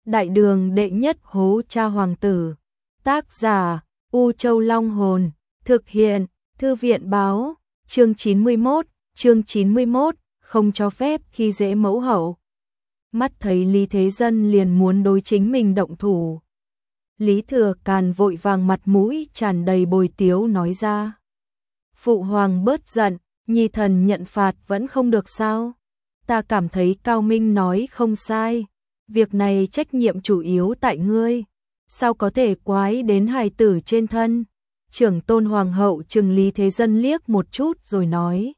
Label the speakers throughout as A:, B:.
A: Đại đường đệ nhất hố cha hoàng tử. Tác giả U Châu Long Hồn. Thực hiện Thư viện Báo. Chương 91, không cho phép khi dễ mẫu hậu. Mắt thấy Lý Thế Dân liền muốn đối chính mình động thủ. Lý Thừa Càn vội vàng mặt mũi tràn đầy bồi tiếu nói ra. Phụ hoàng bớt giận, nhi thần nhận phạt vẫn không được sao? Ta cảm thấy Cao Minh nói không sai. Việc này trách nhiệm chủ yếu tại ngươi. Sao có thể quái đến hài tử trên thân? Trưởng tôn hoàng hậu trừng Lý Thế Dân liếc một chút rồi nói.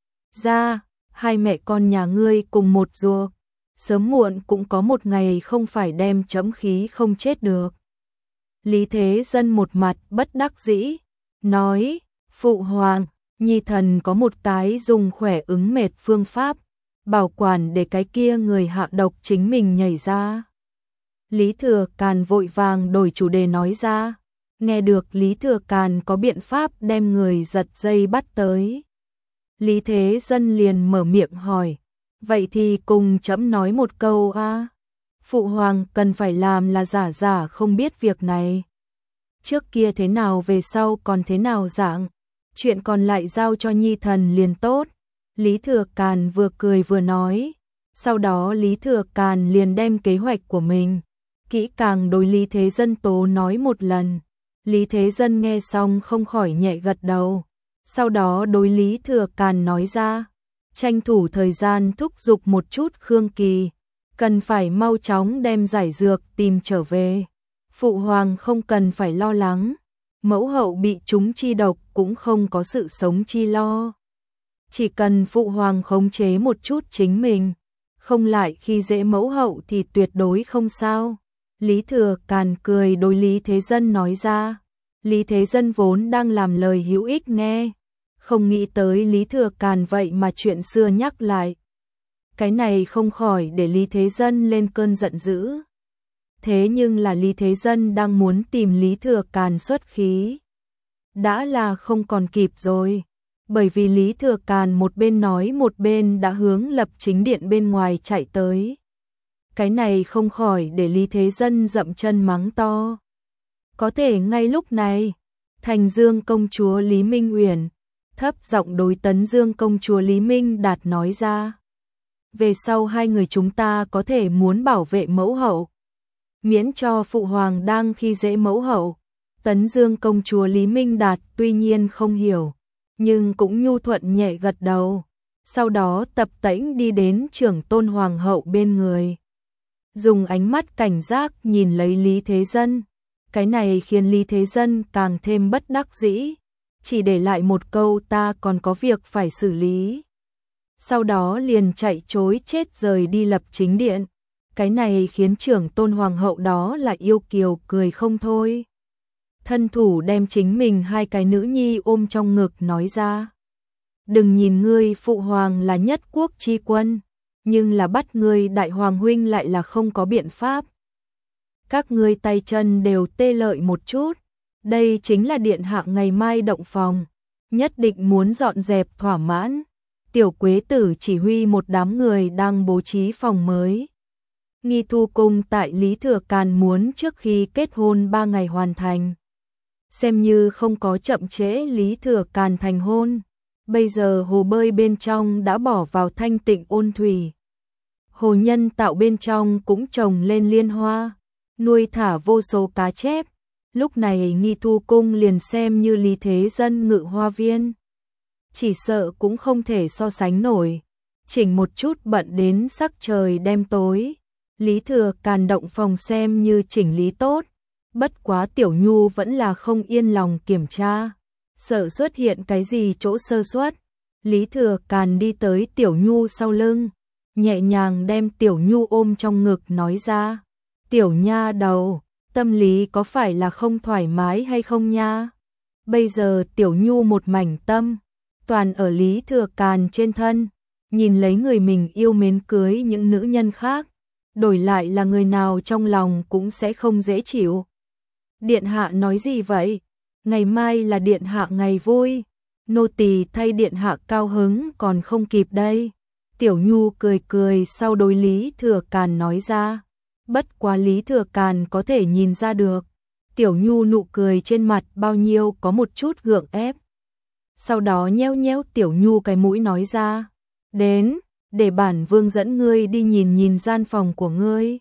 A: Ra, hai mẹ con nhà ngươi cùng một ruột. Sớm muộn cũng có một ngày không phải đem chấm khí không chết được. Lý Thế Dân một mặt bất đắc dĩ, nói, phụ hoàng, nhi thần có một cái dùng khỏe ứng mệt phương pháp, bảo quản để cái kia người hạ độc chính mình nhảy ra. Lý Thừa Càn vội vàng đổi chủ đề nói ra, nghe được Lý Thừa Càn có biện pháp đem người giật dây bắt tới. Lý Thế Dân liền mở miệng hỏi, vậy thì cùng chấm nói một câu a. Phụ hoàng cần phải làm là giả không biết việc này. Trước kia thế nào về sau còn thế nào dạng, chuyện còn lại giao cho nhi thần liền tốt. Lý Thừa Càn vừa cười vừa nói, sau đó Lý Thừa Càn liền đem kế hoạch của mình kỹ càng đối Lý Thế Dân tố nói một lần. Lý Thế Dân nghe xong không khỏi nhẹ gật đầu, sau đó đối Lý Thừa Càn nói ra, tranh thủ thời gian thúc giục một chút Khương Kỳ, cần phải mau chóng đem giải dược tìm trở về. Phụ hoàng không cần phải lo lắng, mẫu hậu bị trúng chi độc cũng không có sự sống chi lo. Chỉ cần phụ hoàng khống chế một chút chính mình, không lại khi dễ mẫu hậu thì tuyệt đối không sao. Lý Thừa Càn cười đối Lý Thế Dân nói ra. Lý Thế Dân vốn đang làm lời hữu ích nghe, không nghĩ tới Lý Thừa Càn vậy mà chuyện xưa nhắc lại. Cái này không khỏi để Lý Thế Dân lên cơn giận dữ. Thế nhưng là Lý Thế Dân đang muốn tìm Lý Thừa Càn xuất khí. Đã là không còn kịp rồi, bởi vì Lý Thừa Càn một bên nói một bên đã hướng Lập Chính Điện bên ngoài chạy tới. Cái này không khỏi để Lý Thế Dân dậm chân mắng to. Có thể ngay lúc này, Thành Dương công chúa Lý Minh Uyển thấp giọng đối Tấn Dương công chúa Lý Minh Đạt nói ra. Về sau hai người chúng ta có thể muốn bảo vệ mẫu hậu, miễn cho phụ hoàng đang khi dễ mẫu hậu. Tấn Dương công chúa Lý Minh Đạt tuy nhiên không hiểu, nhưng cũng nhu thuận nhẹ gật đầu, sau đó tập tễnh đi đến trưởng tôn hoàng hậu bên người. Dùng ánh mắt cảnh giác nhìn lấy Lý Thế Dân, cái này khiến Lý Thế Dân càng thêm bất đắc dĩ, chỉ để lại một câu ta còn có việc phải xử lý. Sau đó liền chạy trối chết rời đi Lập Chính Điện, cái này khiến trưởng tôn hoàng hậu đó là yêu kiều cười không thôi. Thân thủ đem chính mình hai cái nữ nhi ôm trong ngực nói ra. Đừng nhìn ngươi phụ hoàng là nhất quốc chi quân, nhưng là bắt ngươi đại hoàng huynh lại là không có biện pháp. Các ngươi tay chân đều tê lợi một chút, đây chính là điện hạ ngày mai động phòng, nhất định muốn dọn dẹp thỏa mãn. Tiểu Quế Tử chỉ huy một đám người đang bố trí phòng mới. Nghi thu cung tại Lý Thừa Càn muốn trước khi kết hôn 3 ngày hoàn thành. Xem như không có chậm trễ Lý Thừa Càn thành hôn. Bây giờ hồ bơi bên trong đã bỏ vào thanh tịnh ôn thủy. Hồ nhân tạo bên trong cũng trồng lên liên hoa, nuôi thả vô số cá chép. Lúc này Nghi thu cung liền xem như Lý Thế Dân ngự hoa viên. Chỉ sợ cũng không thể so sánh nổi. Chỉnh một chút bận đến sắc trời đêm tối. Lý Thừa Càn động phòng xem như chỉnh lý tốt. Bất quá Tiểu Nhu vẫn là không yên lòng kiểm tra, sợ xuất hiện cái gì chỗ sơ suất. Lý Thừa Càn đi tới Tiểu Nhu sau lưng, nhẹ nhàng đem Tiểu Nhu ôm trong ngực nói ra. Tiểu nha đầu, tâm lý có phải là không thoải mái hay không nha? Bây giờ Tiểu Nhu một mảnh tâm toàn ở Lý Thừa Càn trên thân, nhìn lấy người mình yêu mến cưới những nữ nhân khác, đổi lại là người nào trong lòng cũng sẽ không dễ chịu. Điện hạ nói gì vậy? Ngày mai là điện hạ ngày vui, nô tỳ thay điện hạ cao hứng còn không kịp đây. Tiểu Nhu cười cười sau đối Lý Thừa Càn nói ra. Bất quá Lý Thừa Càn có thể nhìn ra được. Tiểu Nhu nụ cười trên mặt bao nhiêu có một chút gượng ép. Sau đó nhéo nhéo Tiểu Nhu cái mũi nói ra, đến, để bản vương dẫn ngươi đi nhìn nhìn gian phòng của ngươi.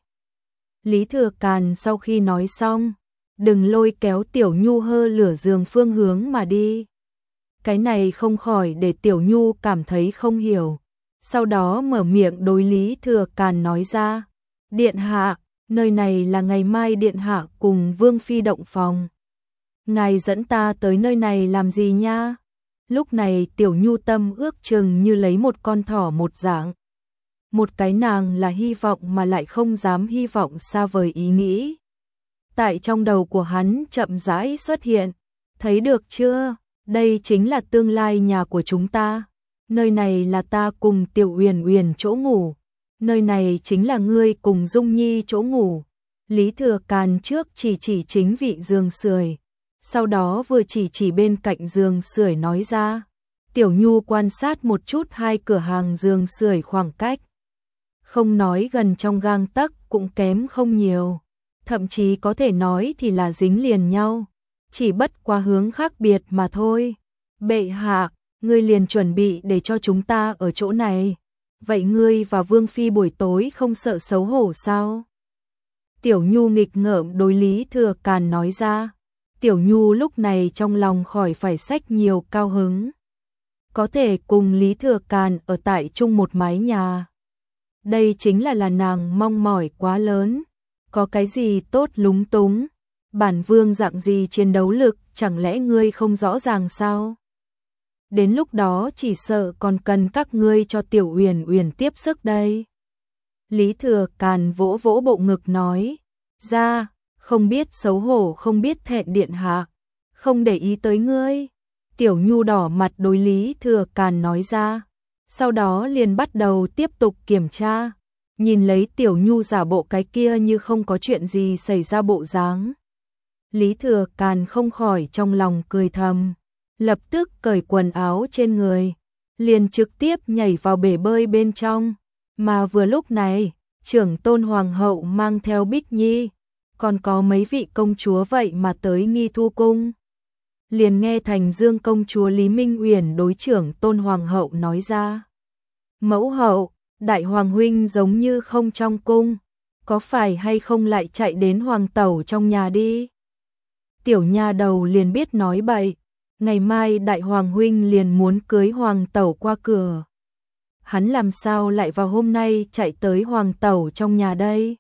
A: Lý Thừa Càn sau khi nói xong, đừng lôi kéo Tiểu Nhu hơ lửa giường phương hướng mà đi. Cái này không khỏi để Tiểu Nhu cảm thấy không hiểu. Sau đó mở miệng đối Lý Thừa Càn nói ra, Điện hạ, nơi này là ngày mai Điện hạ cùng Vương Phi động phòng. Ngài dẫn ta tới nơi này làm gì nha? Lúc này Tiểu Nhu tâm ước chừng như lấy một con thỏ một dạng. Một cái nàng là hy vọng mà lại không dám hy vọng xa vời ý nghĩ. Tại trong đầu của hắn chậm rãi xuất hiện, thấy được chưa? Đây chính là tương lai nhà của chúng ta. Nơi này là ta cùng Tiểu Uyển Uyển chỗ ngủ. Nơi này chính là ngươi cùng Dung Nhi chỗ ngủ. Lý Thừa Càn trước chỉ chính vị giường sưởi, sau đó vừa chỉ bên cạnh giường sưởi nói ra. Tiểu Nhu quan sát một chút hai cửa hàng giường sưởi khoảng cách. Không nói gần trong gang tấc cũng kém không nhiều. Thậm chí có thể nói thì là dính liền nhau. Chỉ bất qua hướng khác biệt mà thôi. Bệ hạ, ngươi liền chuẩn bị để cho chúng ta ở chỗ này. Vậy ngươi và Vương Phi buổi tối không sợ xấu hổ sao? Tiểu Nhu nghịch ngợm đối Lý Thừa Càn nói ra. Tiểu Nhu lúc này trong lòng khỏi phải xách nhiều cao hứng. Có thể cùng Lý Thừa Càn ở tại chung một mái nhà. Đây chính là nàng mong mỏi quá lớn. Có cái gì tốt lúng túng? Bản vương dạng gì chiến đấu lực, chẳng lẽ ngươi không rõ ràng sao? Đến lúc đó chỉ sợ còn cần các ngươi cho Tiểu Uyển Uyển tiếp sức đây. Lý Thừa Càn vỗ vỗ bộ ngực nói, ra, không biết xấu hổ không biết thẹn điện hạ, không để ý tới ngươi. Tiểu Nhu đỏ mặt đối Lý Thừa Càn nói ra, sau đó liền bắt đầu tiếp tục kiểm tra, nhìn lấy Tiểu Nhu giả bộ cái kia như không có chuyện gì xảy ra bộ dáng. Lý Thừa Càn không khỏi trong lòng cười thầm, lập tức cởi quần áo trên người, liền trực tiếp nhảy vào bể bơi bên trong. Mà vừa lúc này, trưởng tôn hoàng hậu mang theo Bích Nhi, còn có mấy vị công chúa vậy mà tới Nghi Thu Cung. Liền nghe Thành Dương công chúa Lý Minh Uyển đối trưởng tôn hoàng hậu nói ra. Mẫu hậu, đại hoàng huynh giống như không trong cung, có phải hay không lại chạy đến hoàng tẩu trong nhà đi? Tiểu nha đầu liền biết nói bậy, ngày mai đại hoàng huynh liền muốn cưới hoàng tẩu qua cửa. Hắn làm sao lại vào hôm nay chạy tới hoàng tẩu trong nhà đây?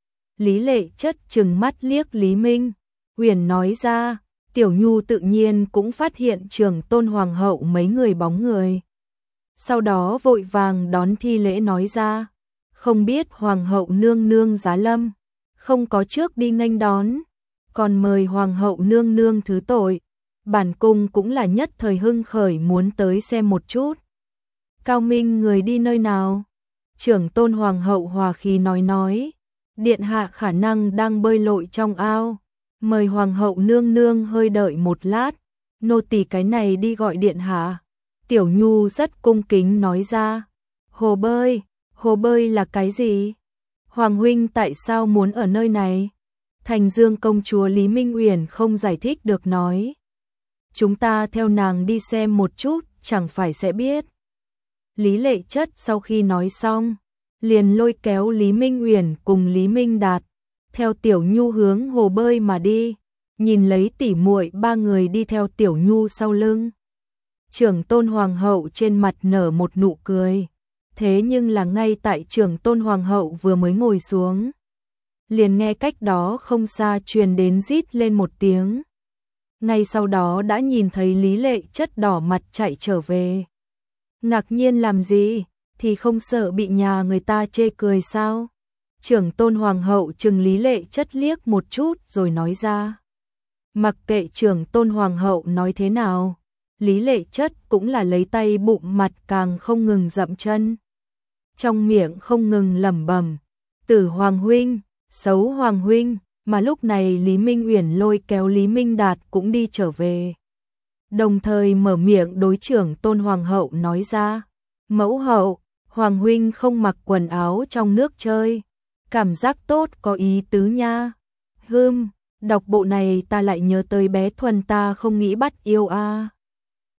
A: Lý Lệ Chất trừng mắt liếc Lý Minh Uyển nói ra. Tiểu Nhu tự nhiên cũng phát hiện trưởng tôn hoàng hậu mấy người bóng người. Sau đó vội vàng đón thi lễ nói ra, không biết hoàng hậu nương nương giá lâm, không có trước đi nghênh đón, còn mời hoàng hậu nương nương thứ tội, bản cung cũng là nhất thời hưng khởi muốn tới xem một chút. Cao Minh người đi nơi nào? Trưởng tôn hoàng hậu hòa khí nói, điện hạ khả năng đang bơi lội trong ao, mời hoàng hậu nương nương hơi đợi một lát, nô tỳ cái này đi gọi điện hạ. Tiểu Nhu rất cung kính nói ra, hồ bơi là cái gì? Hoàng huynh tại sao muốn ở nơi này? Thành Dương công chúa Lý Minh Uyển không giải thích được nói, chúng ta theo nàng đi xem một chút, chẳng phải sẽ biết. Lý Lệ Chất sau khi nói xong, liền lôi kéo Lý Minh Uyển cùng Lý Minh Đạt, theo Tiểu Nhu hướng hồ bơi mà đi, nhìn lấy tỉ muội ba người đi theo Tiểu Nhu sau lưng. Trưởng tôn hoàng hậu trên mặt nở một nụ cười, thế nhưng là ngay tại trưởng tôn hoàng hậu vừa mới ngồi xuống, liền nghe cách đó không xa truyền đến rít lên một tiếng. Ngay sau đó đã nhìn thấy Lý Lệ Chất đỏ mặt chạy trở về. Ngạc nhiên làm gì, thì không sợ bị nhà người ta chê cười sao? Trưởng tôn hoàng hậu trừng Lý Lệ Chất liếc một chút rồi nói ra. Mặc kệ trưởng tôn hoàng hậu nói thế nào, Lý Lệ Chất cũng là lấy tay bụng mặt càng không ngừng dậm chân. Trong miệng không ngừng lẩm bẩm, Tử hoàng huynh, xấu hoàng huynh, mà lúc này Lý Minh Uyển lôi kéo Lý Minh Đạt cũng đi trở về. Đồng thời mở miệng đối trưởng tôn hoàng hậu nói ra, mẫu hậu, hoàng huynh không mặc quần áo trong nước chơi, cảm giác tốt có ý tứ nha. Đọc bộ này ta lại nhớ tới bé Thuần ta không nghĩ bắt yêu a.